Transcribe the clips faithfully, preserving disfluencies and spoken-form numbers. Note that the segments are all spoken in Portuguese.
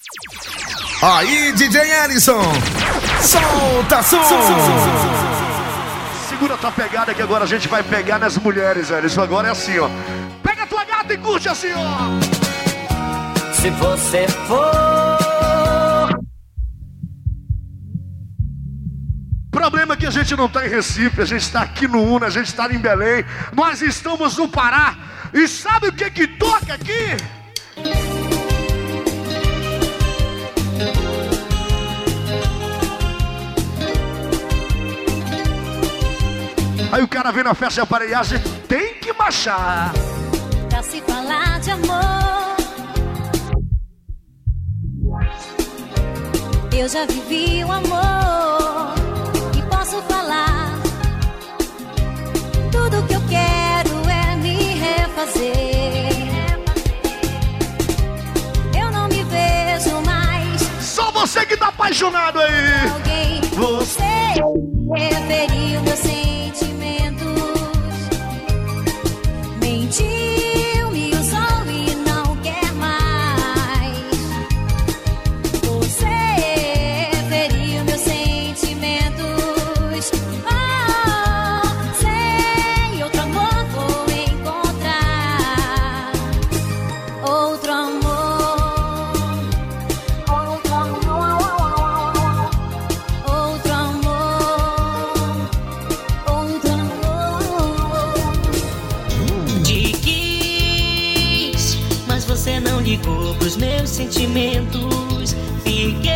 Aí, D J Ellison, solta som. Segura a tua pegada que agora a gente vai pegar nas mulheres, velho. Isso agora é assim, ó. Pega a tua gata e curte assim, ó. Se você for... Problema é que a gente não tá em Recife, a gente está aqui no Una, a gente está em Belém. Nós estamos no Pará. E sabe o que que toca aqui? Aí o cara vem na festa de aparelhagem, tem que baixar. Pra se falar de amor, eu já vivi o amor e posso falar. Tudo que eu quero é me refazer. Eu não me vejo mais. Só você que tá apaixonado aí. Alguém, você referiu meus sentimentos. Mentiu, me usou e não quer mais. Você feriu meus sentimentos. Oh, sei, outro amor vou encontrar. Outro amor. Outro amor. Outro amor. Outro amor. Te quis, mas você não ligou pros meus sentimentos. Fiquei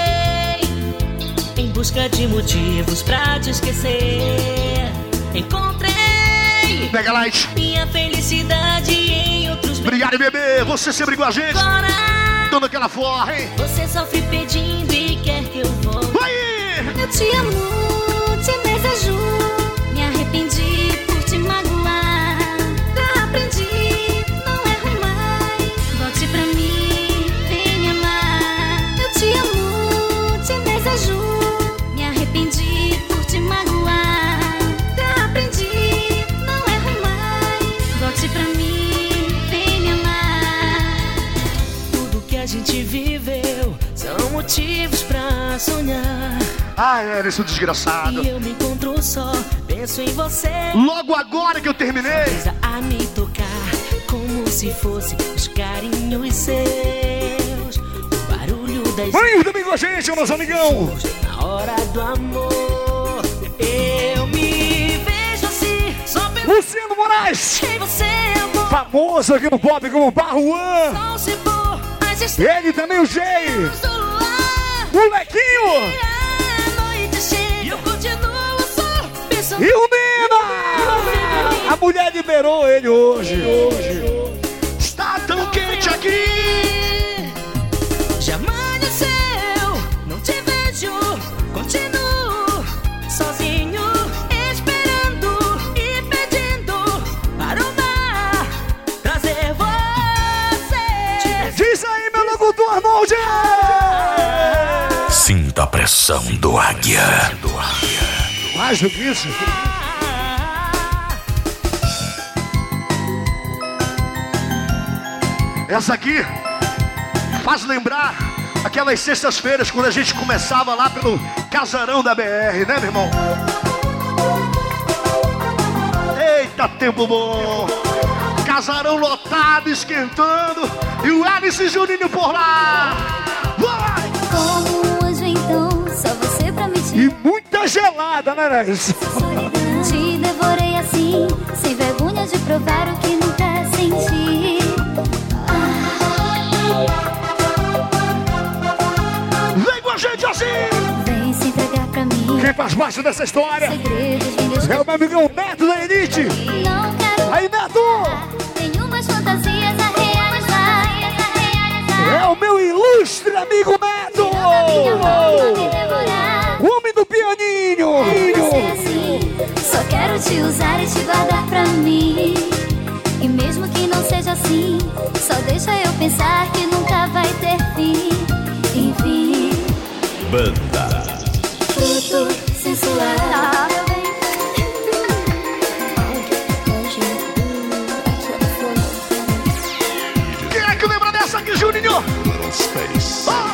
em busca de motivos pra te esquecer. Encontrei Mega Light. minha felicidade em outros. Obrigado, bebê. Você sempre igual a gente. Agora Dando aquela forra, hein? você sofre pedindo e quer que eu volte. Vai! Eu te amo, te desejo. Me arrependi por te magoar. Já aprendi, não erro mais. Volte pra mim, vem me amar. Eu te amo, te desejo. Me arrependi por te magoar. Já aprendi, não erro mais. Volte pra mim, vem me amar. Tudo que a gente viveu são motivos pra sonhar. Ai, Ellison, desgraçado. E eu me encontro só, penso em você. Logo agora que eu terminei. Coisa a me tocar, como se fosse os carinhos seus. O barulho das Vem também com a gente, nosso amigão. mãos na hora do amor. Eu me vejo assim, só pensando Luciano Moraes. em você. Eu vou Famoso aqui no pop como Barruan. só se for as estrelas Ele também, o Jay. do luar. Molequinho. A noite chega e eu continuo só pensando. E o Nina. A mulher liberou ele hoje. hoje. Está tão quente aqui. Já amanheceu, não te vejo, continuo sozinho, esperando e pedindo para o mar trazer você. Diz aí, meu locutor Arnold. Sinta a pressão do águia. Mais do que isso. Essa aqui faz lembrar aquelas sextas-feiras quando a gente começava lá pelo casarão da B R, né, meu irmão? Eita, tempo bom! Casarão lotado, esquentando, e o Ellison e o Juninho por lá! Vai! Como um anjo, então, só você pra me E tirar. muita gelada, né, Ellison? Solidão. Te devorei assim, sem vergonha de provar o que nunca senti. Vem com a gente assim! Vem se entregar pra mim. Quem faz parte dessa história Segredos, vinhos é o meu amigão Neto da Elite! não quero Aí, Neto! nenhumas fantasias a realizar. É o meu ilustre amigo Neto! Minha mão pra me devorar. O homem do pianinho! Você assim, só quero te usar e te guardar pra mim. E mesmo que não seja assim, só deixa eu pensar que nunca vai ter fim. Enfim, Banda. fruto sensual. Quem é que lembra dessa aqui, Juninho? Little Space. Ah!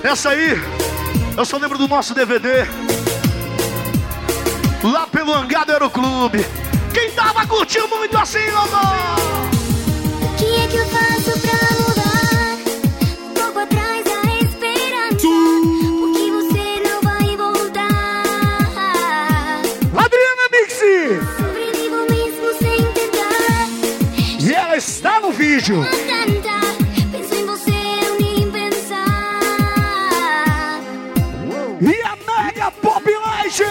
Essa aí, eu só lembro do nosso D V D. Lá pelo hangar do Aeroclube. Quem tava curtindo muito assim, Lomão? O que é que eu faço pra mudar? Pouco atrás a esperança. Porque você não vai voltar. Adriana Mixi! Sobrevivo mesmo sem tentar. E ela está no vídeo. Penso em você, eu nem pensar. E a Mega Pop Light!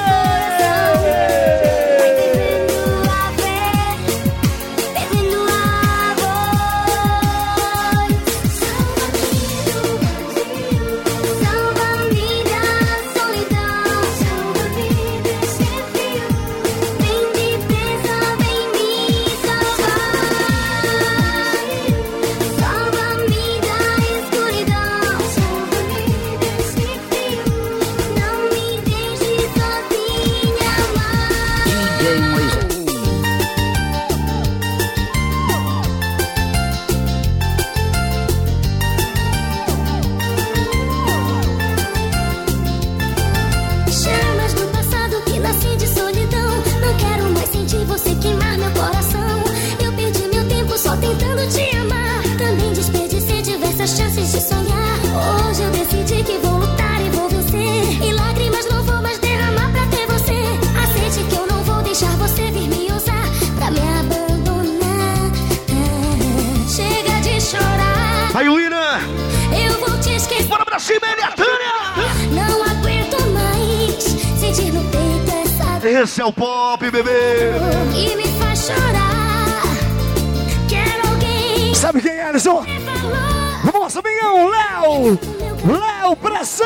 Aí, William! Eu vou te esquecer. Bora pra cima, Eliatânia! Não aguento mais sentir no peito essa dor Esse é o pop, bebê! que me faz chorar. Quero alguém Sabe quem é, Alisson? que falou. Nosso amigão, Léo! Léo Pressão!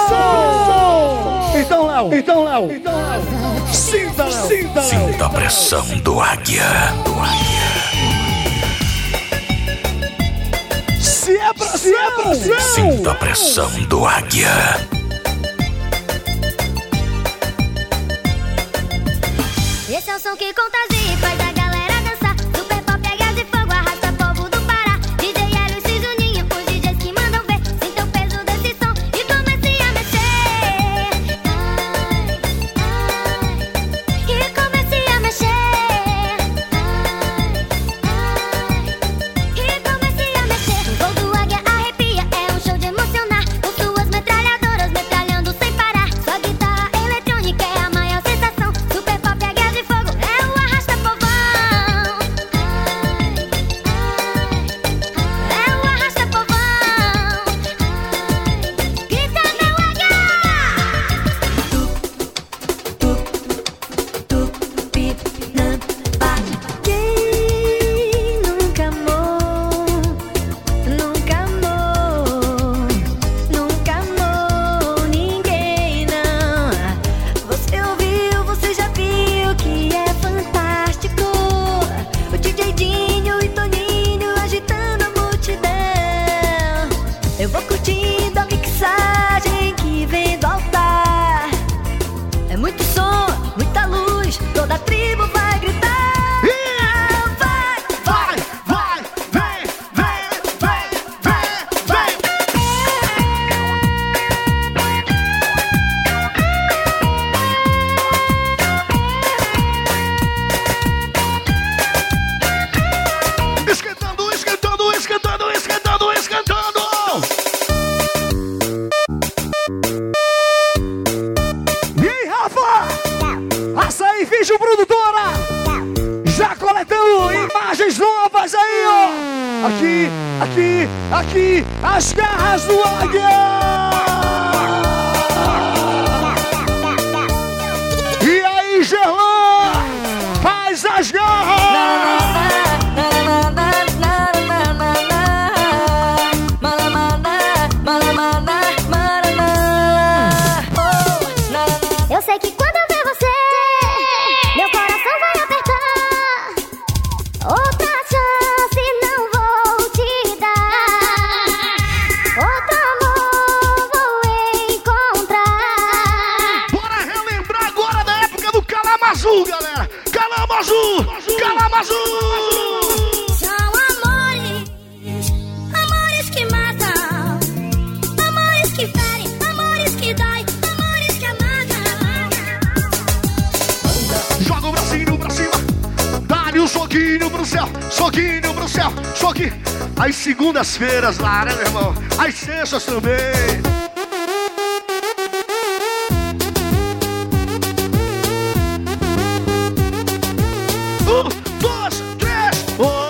Então, Léo! Então, Léo! Então, Léo! Sinta, Léo! Sinta, Léo! Sinta a pressão do águia. Do águia. Se é pressão! Se é pressão! Sinta a pressão do águia. Esse é o som que contagia e faz a galera dançar. Super pop é gás de fogo, arrasta povo do Pará. D J Hélio e Juninho, os D Js que mandam ver. Sinta o peso desse som e comece a mexer. Ai, ai, e comece a mexer. Ai, ai, e comece a mexer. O voo do águia arrepia, é um show de emocionar. Com suas metralhadoras metralhando sem parar. Sua guitarra eletrônica é a maior sensação. Super pop é gás de fogo, é o arrasta povão. Ai, ai, é o arrasta povão. Ai, grita meu águia. Quem nunca amou, nunca amou, nunca amou ninguém, não. Você ouviu, você já viu que é fantástico. O D J Dinho e Toninho agitando a multidão. Eu vou curtindo a mixagem que vem do altar. É muito som, muita luz, toda a tribo vai gritar. Vai, Vai, vai, vem, vem, vem, vem, vem! Esquentando, esquentando, esquentando, esquentando, esquentando! E aí, Rafa? Açaí Vídeo Produtora! Já coletando imagens novas aí, ó! Aqui, aqui, aqui, as garras do águia! E aí, Gerlan? Faz as garras! Eu sei que quando eu ver você, meu coração vai apertar. Outra chance não vou te dar. Outro amor vou encontrar. Bora relembrar agora da época do Calamazu, galera! Calamazu! Calamazu! São amores, amores que matam, amores que ferem. Choquinho pro céu, choquinho. As segundas-feiras lá, né, meu irmão? As sextas também. Um, dois, três, oh!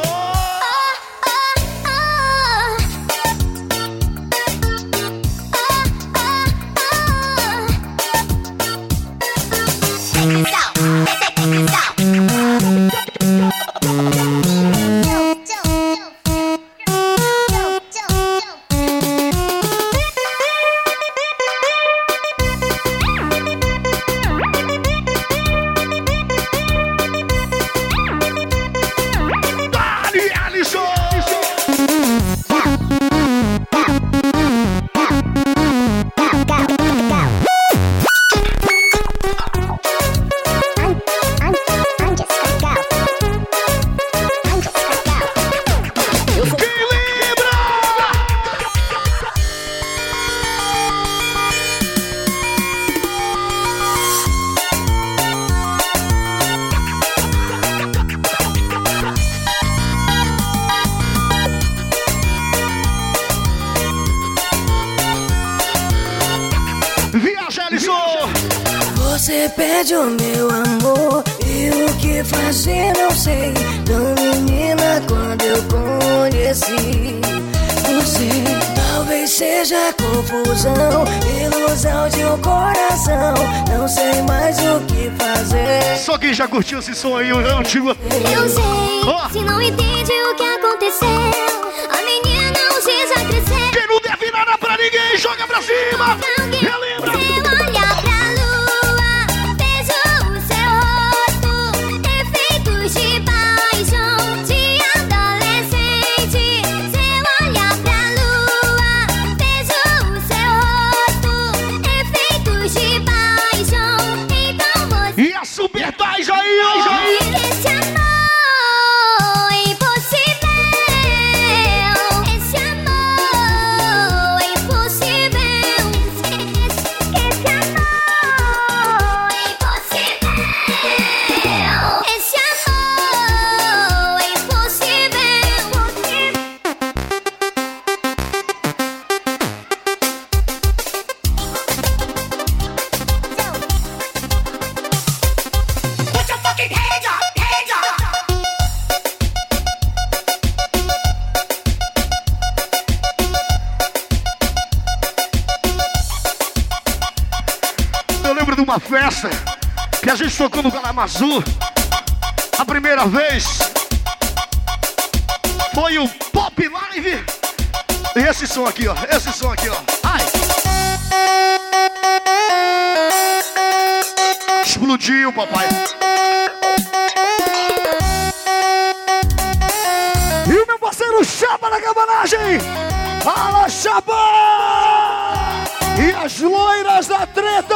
Você pede o meu amor e o que fazer não sei. Tão menina quando eu conheci você. Talvez seja confusão, ilusão de um coração. Não sei mais o que fazer. Só quem já curtiu esse som aí, eu antigo. Eu sei, oh. Se não entende o que aconteceu, a menina não precisa crescer. Quem não deve nada pra ninguém, joga pra cima. Relembra. Esse amor impossível, esse amor impossível, esse amor impossível, esse amor impossível. Uma festa que a gente tocou no Calamazu. A primeira vez foi o Pop Live. E esse som aqui, ó. Esse som aqui, ó. Ai. Explodiu, papai. E o meu parceiro Chapa na cabanagem. Fala, Chapa! E as loiras da treta!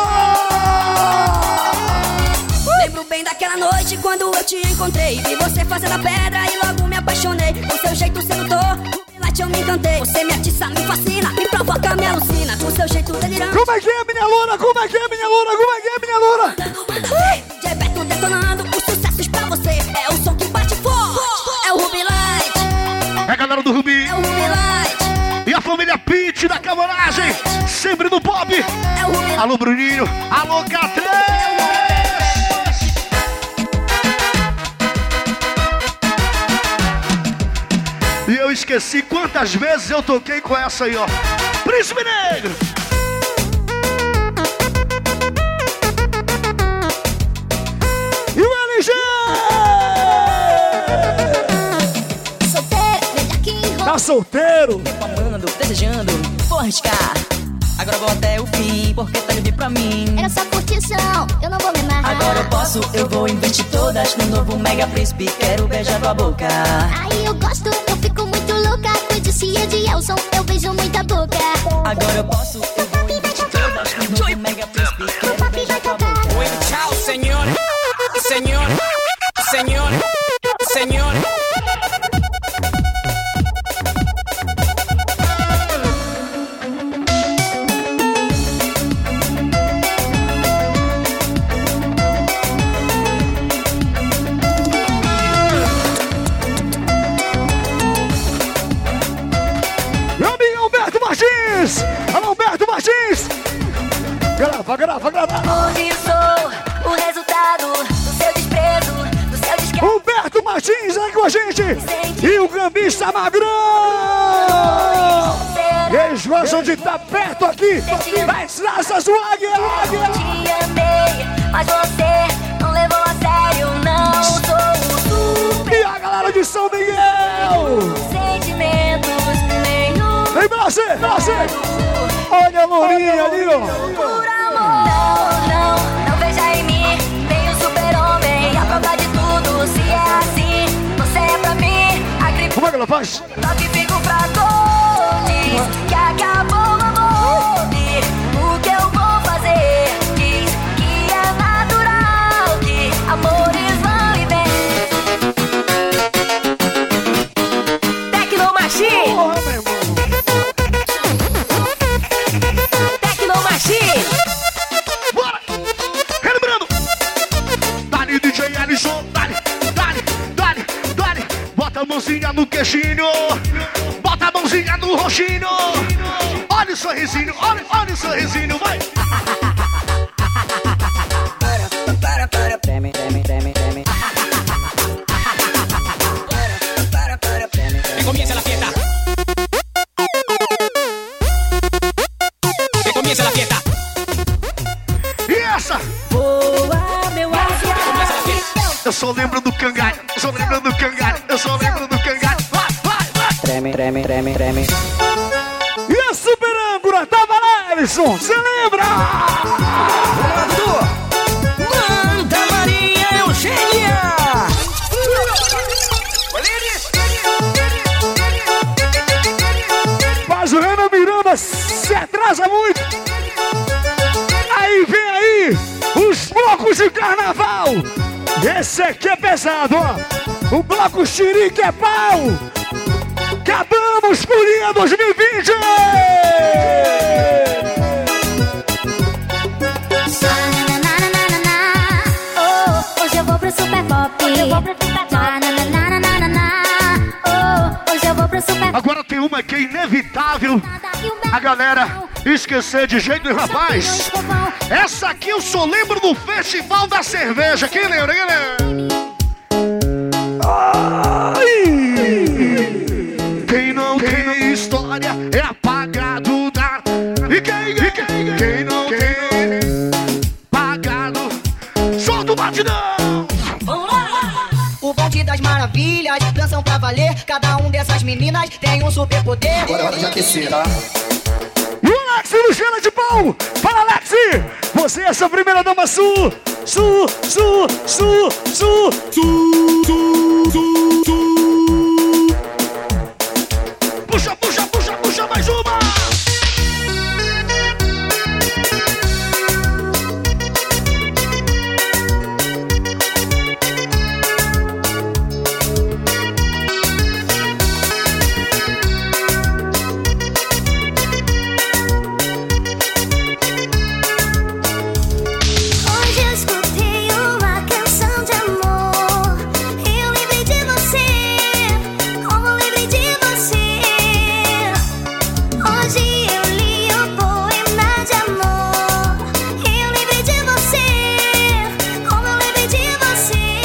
Lembro bem daquela noite quando eu te encontrei. Vi você fazendo a pedra e logo me apaixonei. O seu jeito sedutor, o light eu me encantei. Você me atiça, me fascina, me provoca, me alucina. Com seu jeito delirante. Como é que é, minha loura? Como é que é, minha loura? Como é que é, minha loura? D J Beto detonando os sucessos pra você. É o som que bate forte. É o Ruby Light. É a galera do Ruby. É o Ruby Light. E a família Pitty da cabanagem. Sempre no pop. É o Ruby Light. Alô, Bruninho. Alô, Catrê. E eu esqueci quantas vezes eu toquei com essa aí, ó. Príncipe Negro. E o L G. Solteiro, veja que Tá solteiro? Tempo amando, desejando, vou arriscar. Agora vou até o fim, porque tá livre pra mim. era só curtição, eu não vou me amarrar. Agora eu posso, eu vou investir todas no novo Mega Príncipe. Quero beijar tua boca. Aí eu gosto, eu fico muito louca. Coisa de Elson, eu beijo muita boca. Agora eu posso, eu vou investir todas no novo Mega Príncipe. Quero beijar tua boca. Bueno, chao, señor, señor, señor, señor. Martins! Alô, Humberto Martins! Grava, grava, grava! Hoje sou o resultado do seu desprezo, do seu desprezo. Humberto Martins aí com a gente! E o Gambista Magrão! Eles gostam de estar perto aqui! Mas laça sua águia! Te amei, mas você não levou a sério, não sou o super. E a galera de São Miguel! Sentimentos nenhum. Vem pra você, pra você! Olha a lourinha ali, ó! Por amor. Não, não, não veja em mim nem o super-homem, a prova de tudo. Se é assim, você é pra mim a gripe. Como é que ela faz? Só que fico fraco, diz que acabou o amor. O que eu vou fazer? Diz que é natural, que amores vão e vêm. Tecnomachine! Porra, meu irmão! Tecnomachine! Bora! Relembrando! Dali, D J Alisson! Dali, dali, dali, dali! Bota a mãozinha no queixinho! Bota a mãozinha no roxinho! Olha o sorrisinho! Olha, olha o sorrisinho! Vai! Para, para, treme, treme, treme, treme. Para, para, treme, treme. Que comience la fiesta. Que comience la fiesta. E essa? Boa, meu águia! Que comience la fiesta. Eu só lembro do cangalho! Eu só lembro do cangalho! Eu só lembro do cangalho! Vai, vai, vai! Treme, treme, treme, treme. E a super âncora tava lá, Alisson! Você lembra? Manda Maria Eugênia! Mas o Renan Miranda se atrasa muito! Aí vem aí os blocos de carnaval! Esse aqui é pesado, ó! O bloco Xirique é pau! Acabamos Folia dois mil e vinte! Oh, hoje eu vou pro Super Pop. Hoje eu vou pro Super Pop. Oh, hoje eu vou pro Super Pop. Agora tem uma que é inevitável a galera esquecer de jeito nenhum, rapaz! Essa aqui eu só lembro do Festival da Cerveja. Quem lembra? Quem lembra? Ai! Quem não tem história é apagado da... E quem, e quem, quem não tem apagado, solta o batidão! O bonde das maravilhas, dançam pra valer. Cada um dessas meninas tem um superpoder. Agora é hora de aquecer, tá? E o Alex Luciana de pau! Fala, Alex! Você é essa primeira dama sul! Sul, sul, sul, sul, sul, sul, sul, sul. Puxa, puxa, puxa, puxa, mais uma! Hoje eu escutei uma canção de amor. Eu lembrei de você, como lembrei de você. Hoje eu li um poema de amor. Eu lembrei de você, como eu lembrei de você.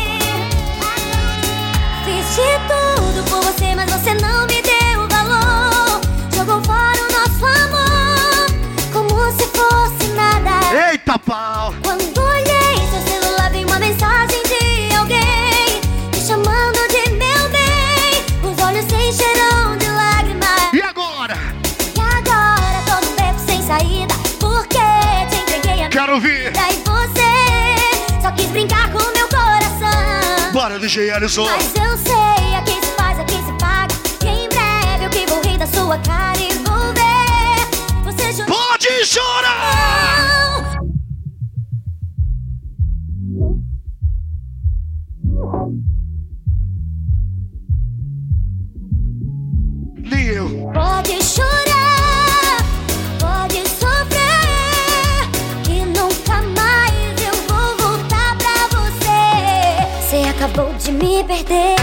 Fiz de tudo por você, mas você não me deu valor. Jogou fora o nosso amor, como se fosse nada. Eita pau! Quando olhei seu celular, vi uma mensagem de alguém me chamando de meu bem. Os olhos se encheram de lágrimas. E agora? E agora tô num beco sem saída, porque te entreguei a minha Quero ouvir! vida e você só quis brincar com meu coração. Bora, D J Alisson! Mas eu sei, aqui se faz, aqui se paga. E em breve eu que vou rir da sua cara e vou ver você chorando. Pode chorar! Nem eu! Pode chorar, pode sofrer, que nunca mais eu vou voltar pra você. Você acabou de me perder.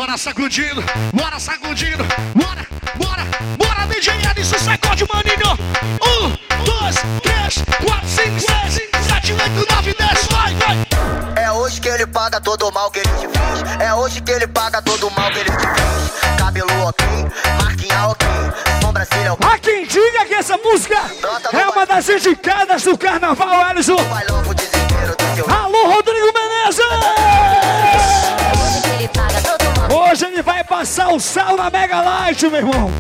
Bora sacudindo, bora sacudindo, bora, bora, bora, D J Alisson, sacode, maninho. Um, dois, três, quatro, cinco, seis, sete, oito, nove, dez, vai, vai. É hoje que ele paga todo o mal que ele te fez. É hoje que ele paga todo o mal que ele te fez. Cabelo ok, marquinha ok, sobrancelha ok. Há quem diga que essa música é uma das indicadas do Carnaval, Alisson. Bailão pro desespero do seu... Alô, Rodrigo Menezes! Ele paga todo mal. Hoje ele vai passar o sal na Mega Light, meu irmão.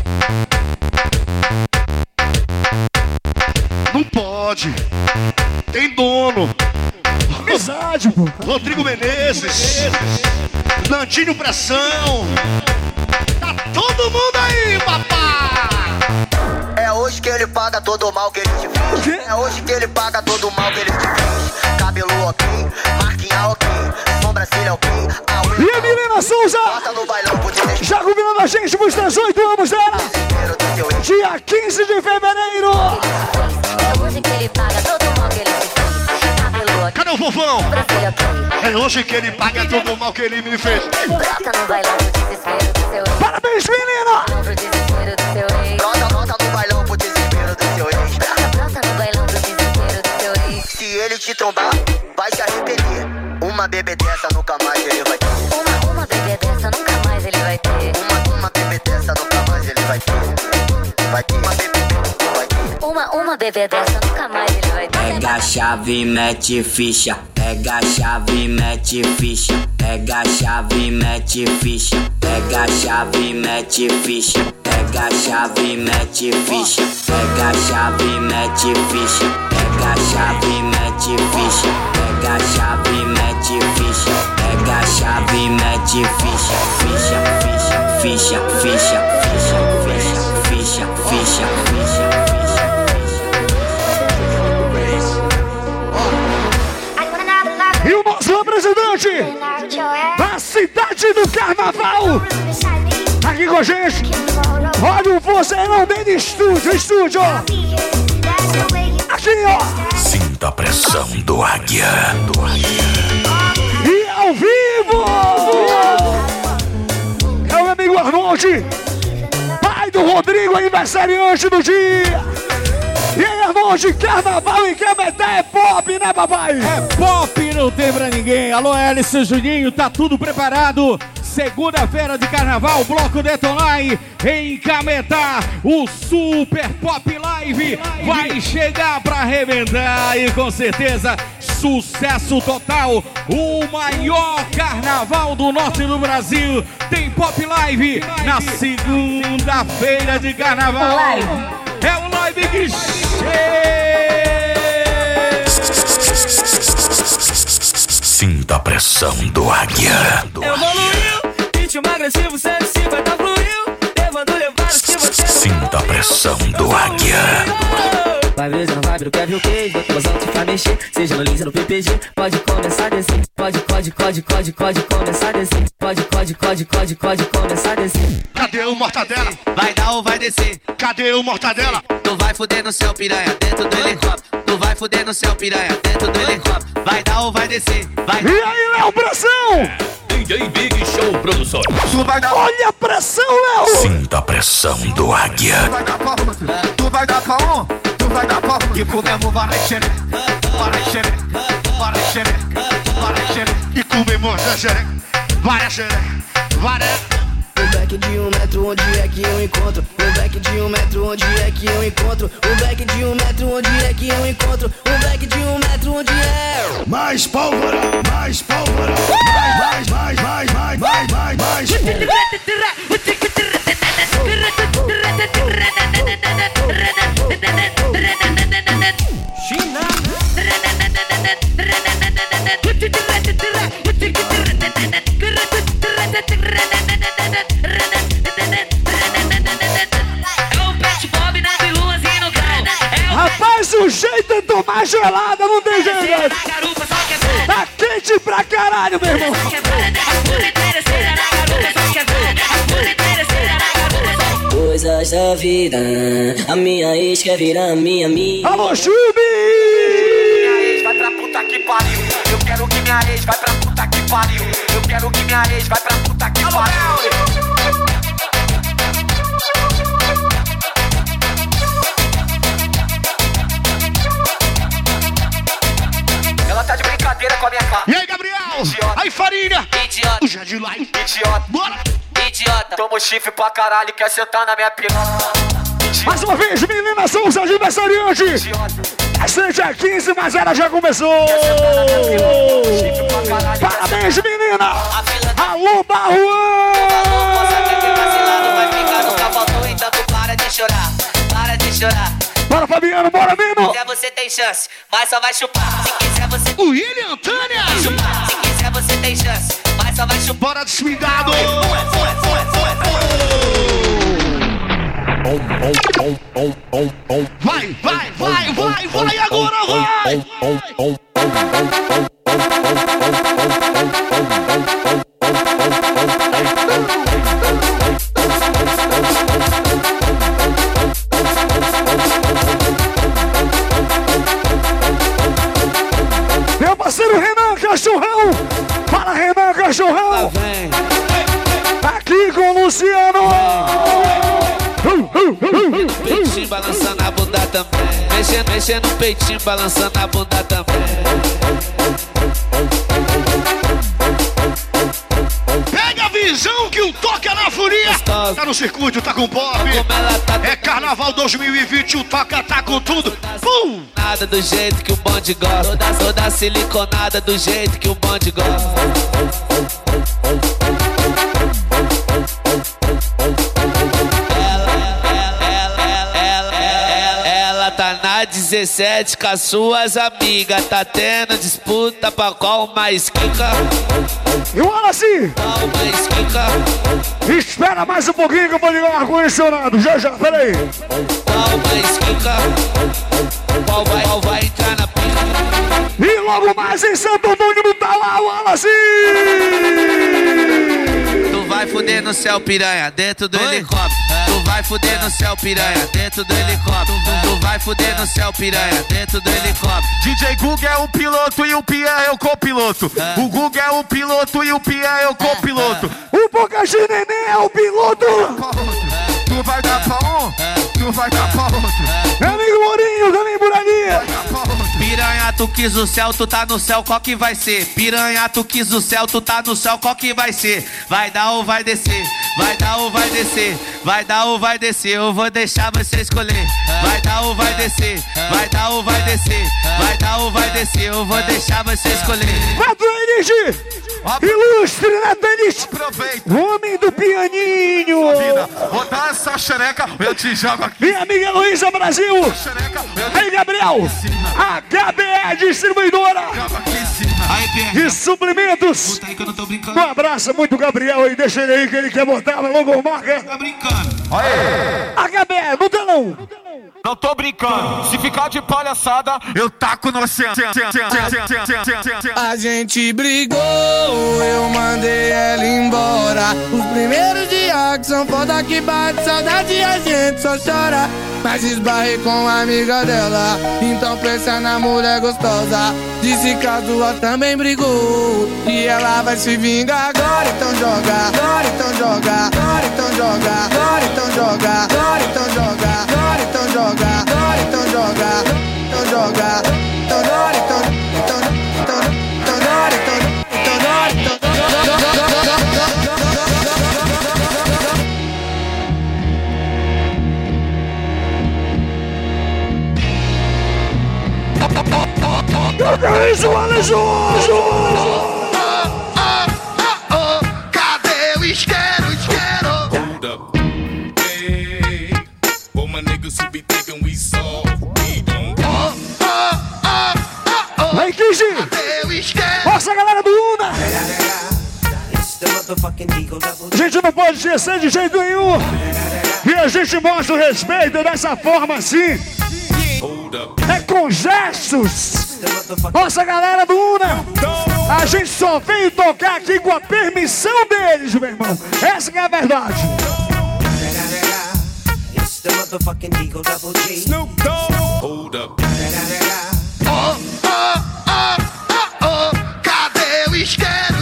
Não pode. Tem dono. Amizade, pô. Rodrigo Menezes. Nandinho Pressão. Tá todo mundo aí, papá. É hoje que ele paga todo o mal que ele te fez. É hoje que ele paga todo o mal que ele te fez. Cabelo ok, marquinha ok, sobrancelha ok. A E a Milena Souza bota no bailão pro desespero já combinando a gente pros dezoito anos dela. do seu ex. Dia quinze de fevereiro. É hoje que ele paga todo o mal que ele te fez. Cabelo aqui, Cadê o fofão? sobrancelha aqui. É hoje que ele paga todo o mal que ele me fez. Brota no bailão pro desespero do seu ex. Parabéns, menina. Pro desespero do seu ex. Brota, brota no bailão pro desespero do seu ex. Brota no bailão pro desespero do seu ex. Se ele te trombar, vai se arrepender. Uma bebê dessa nunca mais ele vai ter. Uma, uma bebê dessa nunca mais ele vai ter. Uma, uma bebê dessa nunca mais ele vai ter. Vai ter uma bebê, vai ter. Uma, uma bebê dessa nunca mais ele vai ter. Pega a chave, mete ficha. Pega a chave, mete ficha. Pega a chave, mete ficha. Pega a chave, mete ficha. Pega a chave, mete ficha. Pega a chave, mete ficha. Pega a chave, mete ficha. Pega a chave, mete ficha. Pega a chave, mete ficha. Ficha, ficha, ficha, ficha, ficha, ficha, ficha, ficha, ficha. E o nosso representante da cidade do Carnaval aqui com a gente. Olha o vozeirão dele, estúdio, estúdio. Aqui, ó. Sinta a pressão do Águia. Do Águia. E ao vivo. É o meu amigo Arnold, pai do Rodrigo, aniversariante do dia. E aí, Arnold, Carnaval em Cametá é pop, né, papai? É pop, não tem pra ninguém. Alô, Alisson, Juninho, tá tudo preparado. Segunda-feira de Carnaval, Bloco Detonai em Cametá. O Super Pop Live vai chegar pra arrebentar e com certeza sucesso total. O maior carnaval do norte do Brasil tem Pop Live na segunda-feira de Carnaval. É um live que chega. Sinta a pressão do Águia. Do Águia. Evoluiu, ritmo agressivo, cento e cinquenta fluiu. Levando levadas que você Sinta a pressão do Águia. vai ver, não vai, não quer ver o que? Vou te te pra mexer, seja no Lins ou no P P G. Pode começar a descer, pode, pode, pode, pode, pode começar a descer. Pode, pode, pode, pode, pode começar a descer. Cadê o Mortadela? Vai dar ou vai descer? Cadê o Mortadela? Tu vai fuder no céu, piranha, dentro do helicóptero. Tu vai fuder no céu, piranha, dentro do helicóptero. Vai dar ou vai descer? Vai. E aí, Léo, pressão! D J Big Show Produções. Olha a pressão, Léo! Sinta a pressão do Águia. Tu vai dar pra um? Tu vai dar pra um? E comemos várias xerecas, várias xerecas, várias xerecas, várias xerecas. E comemos várias xerecas, várias xerecas, várias. O back de um metro, onde é que eu encontro? O back de um metro, onde é que eu encontro? O back de um metro, onde é que eu encontro? O back de um metro, onde é? Mais pólvora, mais pólvora, mais, mais, mais, mais, mais, mais, mais, mais. China. Rapaz, o jeito é tomar gelada, não tem jeito. Tá quente pra caralho, meu irmão. Coisas da vida, a minha ex quer virar minha amiga. Alô, Chubi! Minha ex vai pra puta que pariu. Eu quero que minha ex vai pra puta puta que pariu. Eu quero que minha ex vai pra puta que pariu. Ela tá de brincadeira com a minha cara. E aí, Gabriel? Idiota. Aí, Farinha. Idiota. O Jardim Live. Idiota. Bora. Idiota. Toma chifre pra caralho, quer sentar na minha piroca. Mais uma vez, meninas, são os aniversariantes. Bastante é quinze, mas ela já começou. Parabéns, menina. Alô, Barruan. Vai ficar, nunca faltou, então tu para de chorar. Para de chorar. Bora, Fabiano, bora, Nino. Se quiser você tem chance, mas só vai chupar. Se quiser você o William Antônia. vai chupar. Se quiser você tem chance, mas só vai chupar. Bora, desfigado. Vai, vai, vai, vai, vai, agora vai. Meu parceiro Renan Cachorrão. Fala, Renan Cachorrão. Aqui com o Luciano. Peitinho balançando a bunda também. Mexendo, mexendo o peitinho, balançando a bunda também. Pega a visão que o Toca na Furia gostosa. Tá no circuito, tá com pop. Tá é Carnaval dois mil e vinte, o Toca tá com tudo. Pum! Nada do jeito que o bonde gosta. Toda, toda siliconada do jeito que o bonde gosta. Tá na dezessete com as suas amigas. Tá tendo disputa pra qual mais quica. E olha assim. Qual mais quica. Espera mais um pouquinho que eu vou ligar o ar-condicionado. Já, já, peraí. Qual mais quica. Qual vai, qual vai entrar na pica. E logo mais em Santo Antônio tá lá o Alassi. Tu vai fuder no céu, piranha, dentro do Oi? helicóptero. Tu vai fuder no céu, piranha, dentro do helicóptero. Tu vai fuder no céu, piranha, dentro do helicóptero. D J Guga é o piloto e o Pia é o copiloto. É. O Guga é o piloto e o Pia é o copiloto. É. O Boca de Neném é o piloto. É. Tu vai dar pra um, é. tu vai dar pra outro. Meu amigo Mourinho, também por ali. Piranha, tu quis o céu, tu tá no céu, qual que vai ser? Piranha, tu quis o céu, tu tá no céu, qual que vai ser? Vai dar ou vai descer? Vai dar ou vai descer? Vai dar ou vai descer? Eu vou deixar você escolher. Vai dar ou vai descer? Vai dar ou vai descer? Vai dar ou vai descer? Eu vou deixar você escolher. Matuelite! Ilustre Natalis! Aproveita! Homem do pianinho! Vou dar essa xereca, eu te jogo aqui. Minha amiga Luísa Brasil! Xereca, Ei, Gabriel! H B E Distribuidora! Aí, de suplementos! Puta aí que eu não tô brincando. Um abraço muito Gabriel aí, deixa ele aí que ele quer botar na logomarca. Tá brincando. Aê! H B E, no telão! Não tô brincando, se ficar de palhaçada, eu taco no oceano. A gente brigou, eu mandei ela embora. Os primeiros dias que são foda que bate saudade, a gente só chora. Mas esbarrei com a amiga dela, então pensa na mulher gostosa. Disse que a sua também brigou, e ela vai se vingar agora, então joga. Agora então joga, agora então joga, agora então joga, agora então joga, agora então joga, agora então joga, então joga, então agora então, então, então, então agora então, então agora então. Joga isso, Alisson! Cadê o isqueiro, isqueiro? Hold up, hey, for my niggas who be thinking we soft, we don't. Oh, oh, oh, oh, oh. Vem, Kiji! Cadê o isqueiro? Força, galera do Luna! A gente não pode esquecer de jeito nenhum! E a gente mostra o respeito dessa forma assim! É com gestos! Nossa galera do Una! A gente só veio tocar aqui com a permissão deles, meu irmão! Essa que é a verdade! Hold up. Oh, oh, oh, oh, oh. Cadê o isqueiro?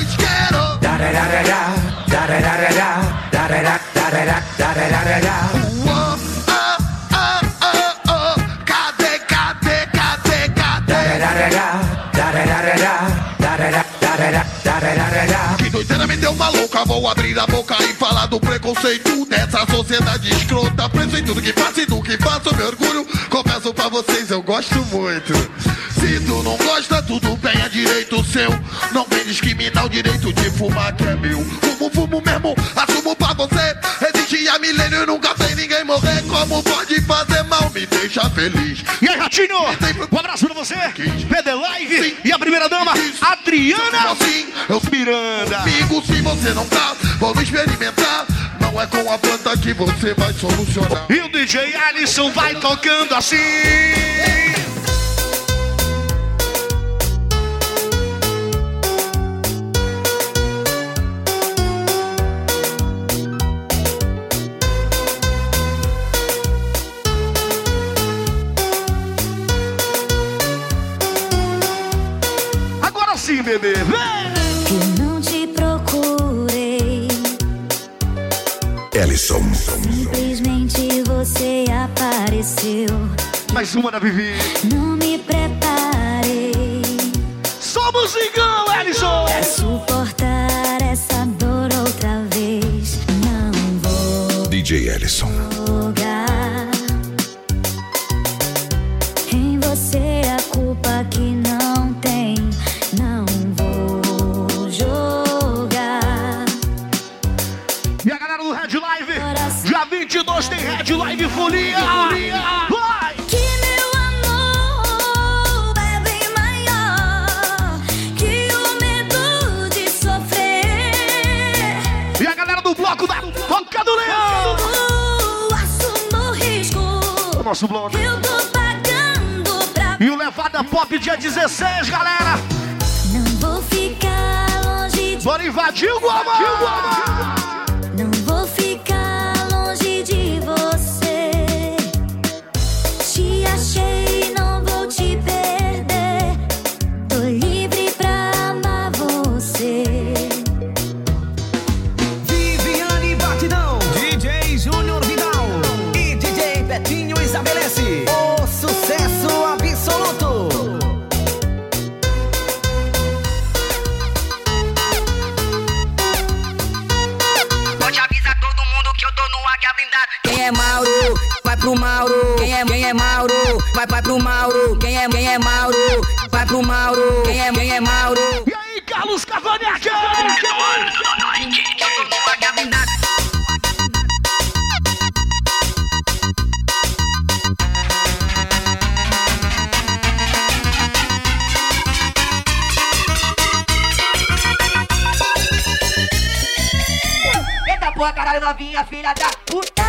doideira me deu uma louca. Vou abrir a boca e falar do preconceito dessa sociedade escrota. Preso em tudo que faço e do que faço, meu orgulho. Confesso pra vocês, eu gosto muito. Se tu não gosta, tudo bem, é direito seu. Não vem discriminar o direito de fumar que é meu. Fumo, fumo mesmo, assumo pra você. Existe há milênio e nunca tem ninguém morrer. Como pode fazer mal, me deixa feliz. E aí, Ratinho, um abraço pra você. P D Live e a primeira dama, Adriana assim, eu Miranda. Amigo, se você não tá, vamos experimentar. Não é com a planta que você vai solucionar. E o D J Alisson vai tocando assim. Agora sim, bebê, vem! Que não te procurei, Ellison. simplesmente você apareceu. Mais uma da Vivi. Não me preparei. Somos igual, Ellison! Pra suportar essa dor outra vez. Não vou D J Ellison. jogar em você a culpa que não tem. Não vou jogar. E a galera do Red Live, dia vinte e dois tem Red Live Folia. Vai! Que meu amor é bem maior que o medo de sofrer. E a galera do bloco da Toca do Leão. Eu assumo o risco. O nosso bloco. Eu tô pagando pra. E o Levada Pop dia dezesseis, galera. Não vou ficar longe de. Bora invadir o Guamá. Não vou ficar longe de você. Te achei, não vou te perder. Tô livre pra amar você. Viviane Batidão, D J Júnior Vidal e D J Betinho estabelece o sucesso absoluto. Pode avisar todo mundo que eu tô no Águia Blindada. Quem é Mauro, vai pro Mauro. Quem é, quem é Mauro, vai, vai pro Mauro. Quem é, quem é Mauro, vai pro Mauro. Quem é, quem é Mauro. E aí, Carlos Cavanhaque? Eu tô no Águia Blindada. Eita porra, caralho, novinha, filha da puta.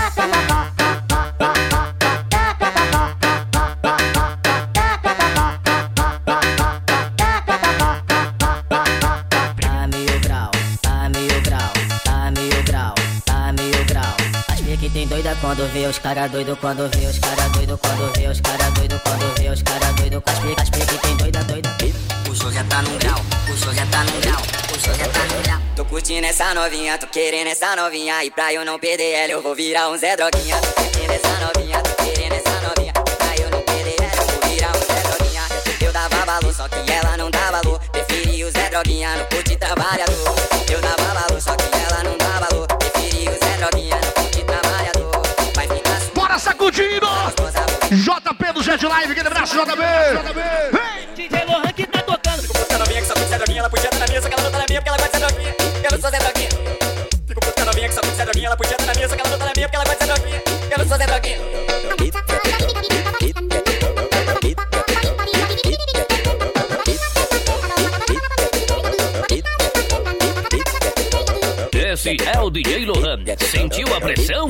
Tá mil grau, tá mil grau, tá mil grau, tá mil grau. As pique tem doida quando vê os cara doido, quando vê os cara doido, quando vê os cara doido, quando vê os cara doido. As pique, as pique tem doida, doida. O show já tá num grau, o show já tá num grau, o show já tá num grau. Tô curtindo essa novinha, tô querendo essa novinha. E pra eu não perder ela, eu vou virar um Zé Droguinha. Tô curtindo essa novinha, tô querendo essa novinha. Pra eu não perder ela, eu vou virar um Zé Droguinha. Eu dava valor, só que ela não dá valor. Preferi o Zé Droguinha, não curte trabalhador. Eu dava valor, só que ela não dá valor. Preferi o Zé Droguinha, não curte trabalhador. Vai ficar suave. Bora sacudindo! J P do Jet Live, aquele abraço, J B! D J Lohan que tá tocando. Fico puta novinha que só curte Zé Droguinha. Ela podia estar na minha, só que ela não tá na minha, porque ela gosta de Zé Droguinha. Eu não sou Zé Droguinha. Fico puta novinha que só curte Zé Droguinha. Ela podia estar na minha, só que ela não tá na minha, porque ela gosta de Zé Droguinha. Eu não sou Zé Droguinha. Esse é o D J Lohan. Sentiu a pressão?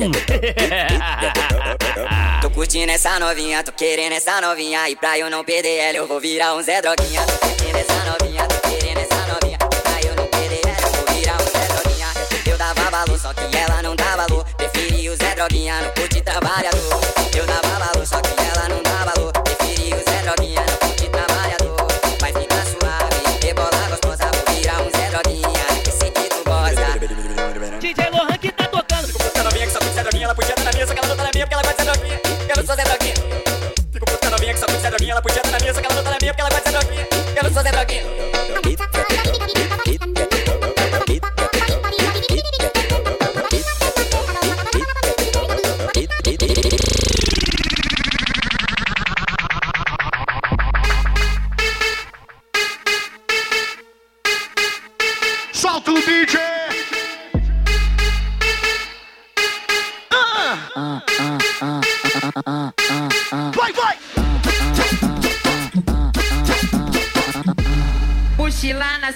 Tô curtindo essa novinha, tô querendo essa novinha. E pra eu não perder ela, eu vou virar um Zé Droguinha. Tô curtindo essa novinha, tô querendo essa novinha. Pra eu não perder ela, eu vou virar um Zé Droguinha. Eu dava valor, só que ela não dá valor. Preferi o Zé Droguinha, não curte trabalhador. Eu dava valor, só que ela não dá valor. Preferi o Zé Droguinha, não curte trabalhador. Vai ficar suave, rebolar gostosa. Vou virar um Zé Droguinha, esse que tu gosta. D J Lohan que tá tocando. Fico puta novinha que só curte Zé Droguinha. Ela podia estar na minha, só que ela não tá na minha, porque ela gosta de Zé Droguinha. Eu não sou Zé Droguinha. Fico puta novinha que só curte Zé Droguinha. Ela podia estar na minha, só que ela não tá na minha, porque ela gosta de Zé Droguinha. Eu não sou Zé Droguinha.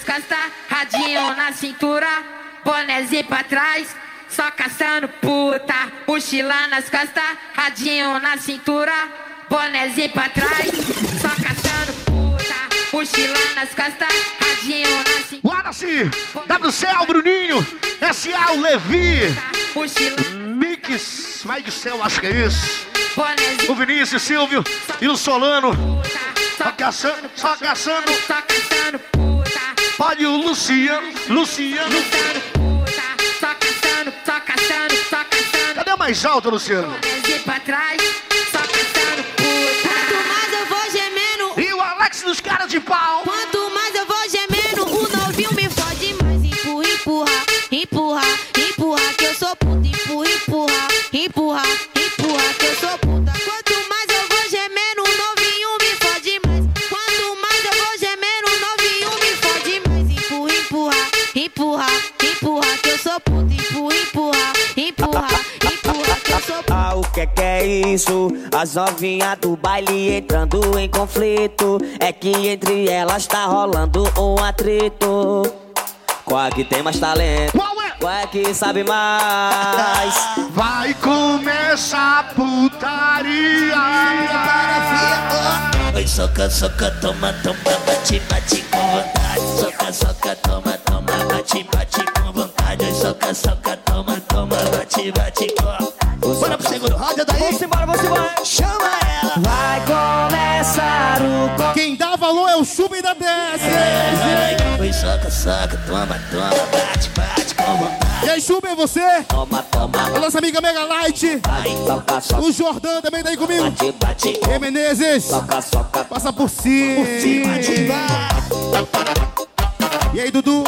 costas, radinho na cintura, bonézinho pra trás, só caçando puta. Mochila nas costas, radinho na cintura, bonézinho pra trás, só caçando puta. Mochila nas costas, radinho na cintura. Wallace, W C A o Bruninho, S A o Levi, Mix, vai de céu, acho que é isso. O Vinícius, Silvio e o Solano. Só caçando, só caçando, só caçando puta. Pode o Luciano, Luciano. Só caçando, só caçando, só caçando. Cadê o mais alto, Luciano? Pra trás, só caçando puta. Quanto mais eu vou gemendo. E o Alex dos caras de pau. Quanto mais eu vou gemendo, o novinho me fode mais. Empurra, empurra, empurra, empurra, que eu sou puta. Empurra, empurra, empurra, empurra, que eu sou puta. Quanto mais eu vou gemendo, o novinho me fode mais. Quanto mais eu vou gemendo, o novinho me fode mais. Empurra, empurra, empurra, empurra, que eu sou puta. Empurra, empurra, empurra, empurra, que eu sou puta. Ah, o que que é isso? As novinhas do baile entrando em conflito. É que entre elas tá rolando um atrito. Qual é que tem mais talento? Qual é? Qual é que sabe mais? Vai começar a putaria. Oi, soca, soca, toma, toma, bate, bate com vontade. Soca, soca, toma, toma, bate, bate com vontade. Oi, soca, soca, toma, toma, bate, bate com. Bora pro segundo roda daí. Vamos embora, vamos embora. Chama ela. Vai começar o... Quem dá valor é o Sub da desce. Oi, soca, soca, toma, toma, bate, bate com vontade. E aí, Sub, é você? Toma, toma. A nossa amiga Mega Light. Soca, soca. O Jordan também tá aí comigo. Bate, bate. E Menezes. Soca, soca. Passa por cima. Por cima, ativa. E aí, Dudu?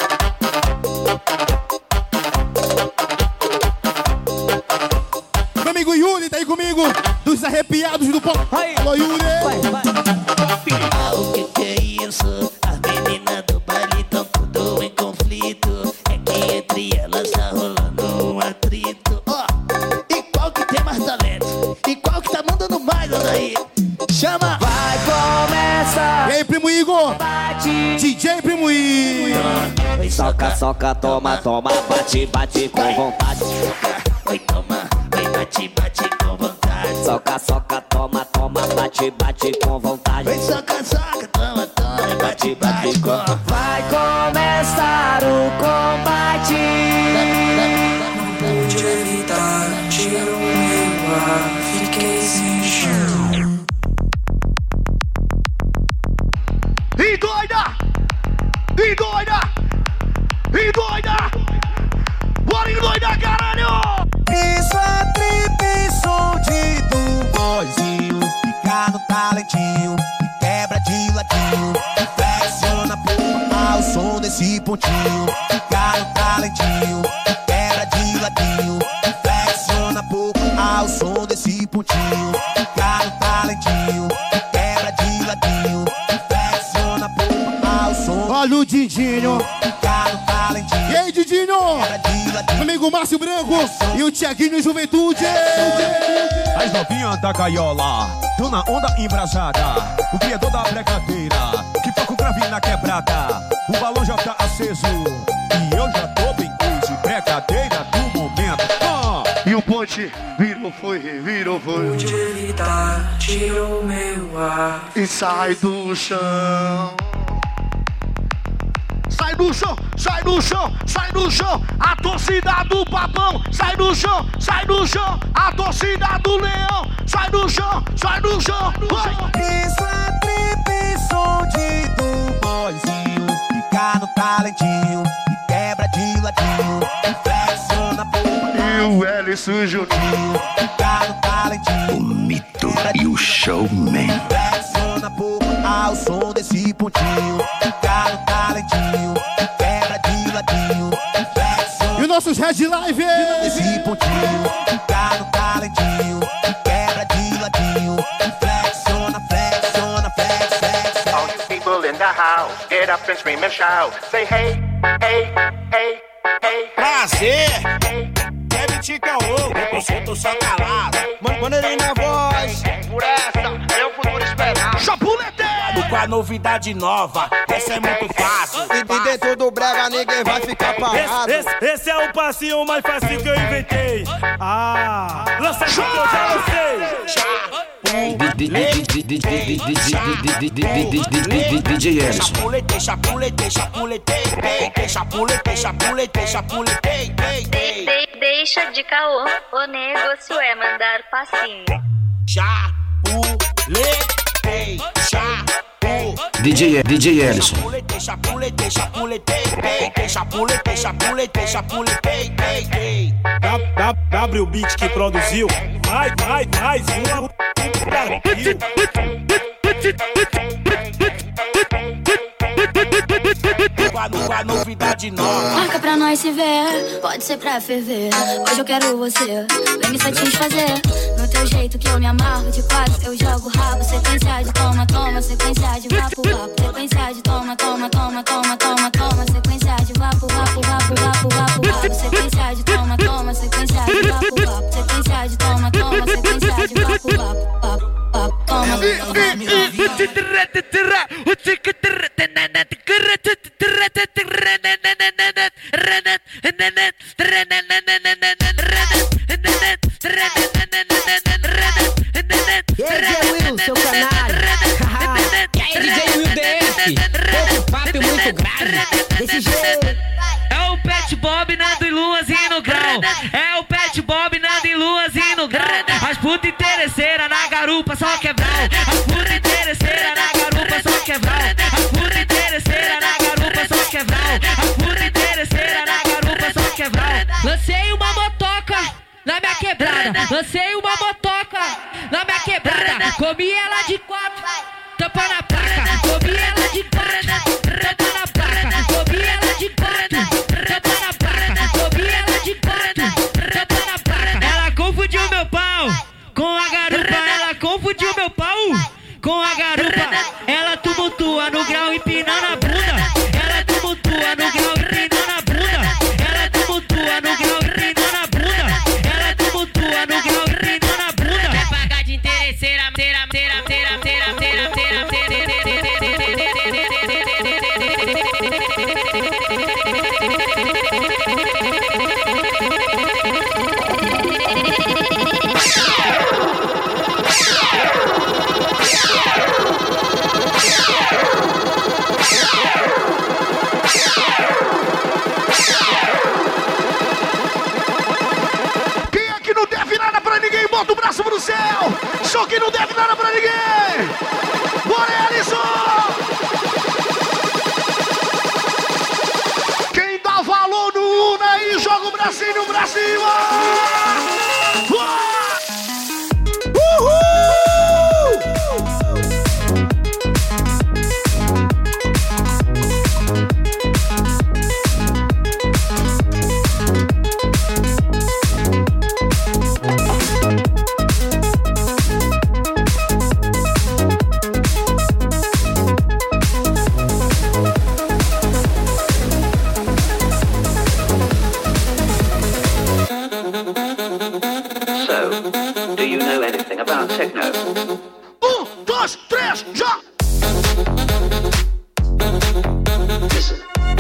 Meu amigo Yuri tá aí comigo. Dos arrepiados do pop. Alô, Yuri. Vai, vai. Ah, o que que é isso? As meninas do baile tão tudo em conflito. É que entre elas tá rolando um atrito. Ó, oh, e qual que tem mais talento? E qual que tá mandando mais, olha aí? Chama! Vai começar. E aí, Primo Igor? Bate. D J Primo Igor. Soca, soca, toma, toma, bate, bate com vontade. Oi, toma, oi, bate, bate com vontade. Soca, soca, toma, toma, bate, bate com vontade. Oi, soca, soca, toma, toma, bate, bate com. Vai começar o combate. Não pude evitar, tiro meu ar, fiquei sem chão. E doida! E doida! E doida! Bora endoidar, caralho! Isso é trip, som de do boizinho. Fica no talentinho, quebra de ladinho. Flexiona porra ao som desse pontinho. Fica no talentinho, quebra de ladinho. Flexiona porra ao som desse pontinho. Fica no talentinho, quebra de ladinho. Flexiona porra ao som. Olha o Didinho. Fica no talentinho. E aí, Didinho? Meu amigo Márcio Branco e o Tiaguinho Juventude. As novinhas da gaiola, tô na onda embrasada. O criador da brincadeira, que toca o grave na quebrada. O balão já tá aceso e eu já tô bem crazy. Brincadeira do momento. Ah. E o ponte virou, foi, virou, foi. Pude evitar, tirou meu ar. E sai do chão. Sai do chão, sai do chão, sai do chão. A torcida do Papão, sai do chão, sai do chão. A torcida do Leão, sai do chão, sai do chão. Isso é trip, som de do boizinho. Fica no talentinho, e quebra de ladinho. Flexiona porra. E o L sujo. Fica no talentinho. O mito e o showman. Flexiona porra ao som desse pontinho. Fica no talentinho, quebra de ladinho. E os nossos Red Live. Desse pontinho, fica no talentinho. Quebra de ladinho. Flexiona, flexiona, flex, flex. All you people in the house, get up and scream and shout. Say hey, hey, hey, hey. Prazer! Deve te caô, eu solto só calado. Manda ele na voz. Por essa, meu futuro esperado. Chapulete! com a novidade nova, essa é muito fácil. E, e dentro do brega ninguém vai ficar parado. Esse, esse, esse é o passinho mais fácil que eu inventei. Ah, lança que eu já lancei. D J Ellison. Chapulete, chapulete, chapulete, chapulete, chapulete, chapulete. Deixa de caô, o negócio é mandar passinho. Chapulete, chapulete. D J D J Ellison. Chapulete, chapulete, chapulete, chapulete, chapulete, chapulete. W Beat que produziu. Vai, vai, mais uma. Com a novidade nova. Marca pra nós se ver, pode ser pra ferver. Hoje eu quero você, vem me satisfazer. No teu jeito que eu me amarro, de quatro eu jogo rabo. Sequência de toma, toma, sequência de vapo, vapo. Sequência de toma, toma, toma, toma, toma, toma. Sequência de vapo, vapo, vapo, vapo, vapo, vapo. Sequência de toma, toma, sequência de vapo, vapo. Sequência de toma, toma, sequência de vapo, vapo, vapo, vapo. Toma, D J Will, seu canalha. E aí, D J Will D F, pouco papo e muito grave. Desse jeito. É o Pet Bob, Nando e Luazinho no grau. É o Pet Bob, Nando e Luazinho no grau. As puta interesseira na garupa, só quebral. As puta interesseira na garupa, só quebral. As puta interesseira na garupa, só quebral. As puta interesseira na garupa, só quebral. Lancei uma motoca na minha quebrada. Lancei uma motoca na minha quebrada. Comi ela de quatro, tampa na placa. Comi ela de quatro, tampa na placa. Comi ela de quatro, tampa na placa. Comi ela de quatro, tampa na placa. Ela confundiu meu pau com a garupa. Ela confundiu meu pau com a garupa. Ela tumultua no grau empinando a bunda. Ela tumultua no grau empinando a bunda. Ela tumultua no grau empinando a bunda. Ela tumultua no grau empinando a bunda. Vai pagar de interesseira, teira, teira, teira, teira, teira, teira, Quem é que não deve nada pra ninguém? Bota o braço pro céu. Só quem não deve nada pra ninguém. Bora, Ellison! Quem dá valor no Una aí, joga o bracinho pra cima! Uhul! Do you know anything about techno? Um, dois, três, já! Listen.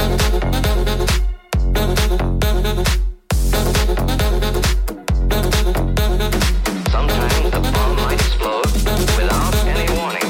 Sometimes a bomb might explode without any warning.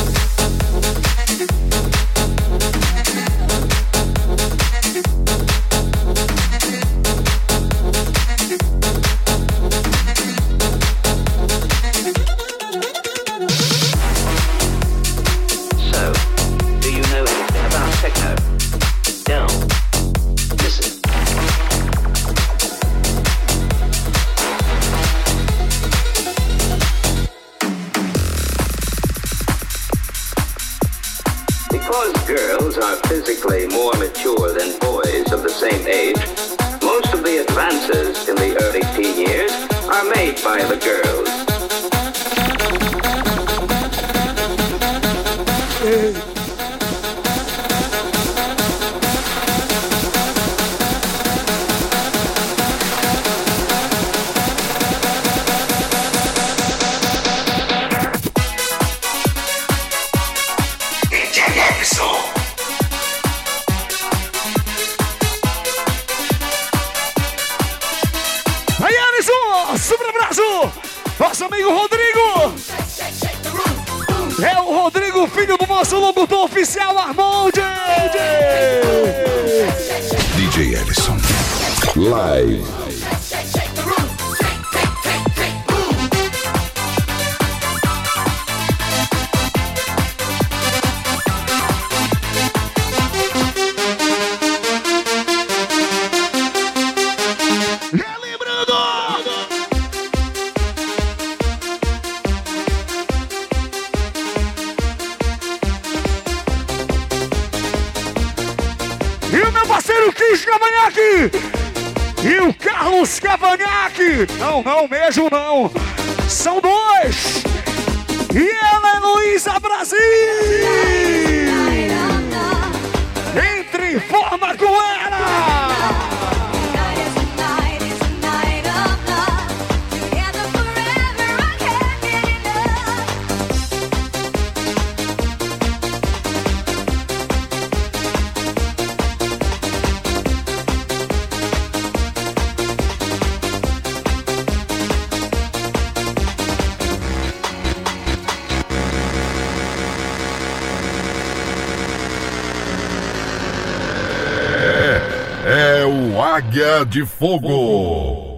Because girls are physically more mature than boys of the same age, most of the advances in the early teen years are made by the girls. Nosso abraço! Nosso amigo Rodrigo! É o Rodrigo, filho do nosso locutor oficial, Armond! D J Ellison. Live. Cavanhaque e o Carlos Cavanhaque. Não, não, mesmo não. São dois. E ela é Luísa Brasil. Entre em forma com ela. É o Águia de Fogo.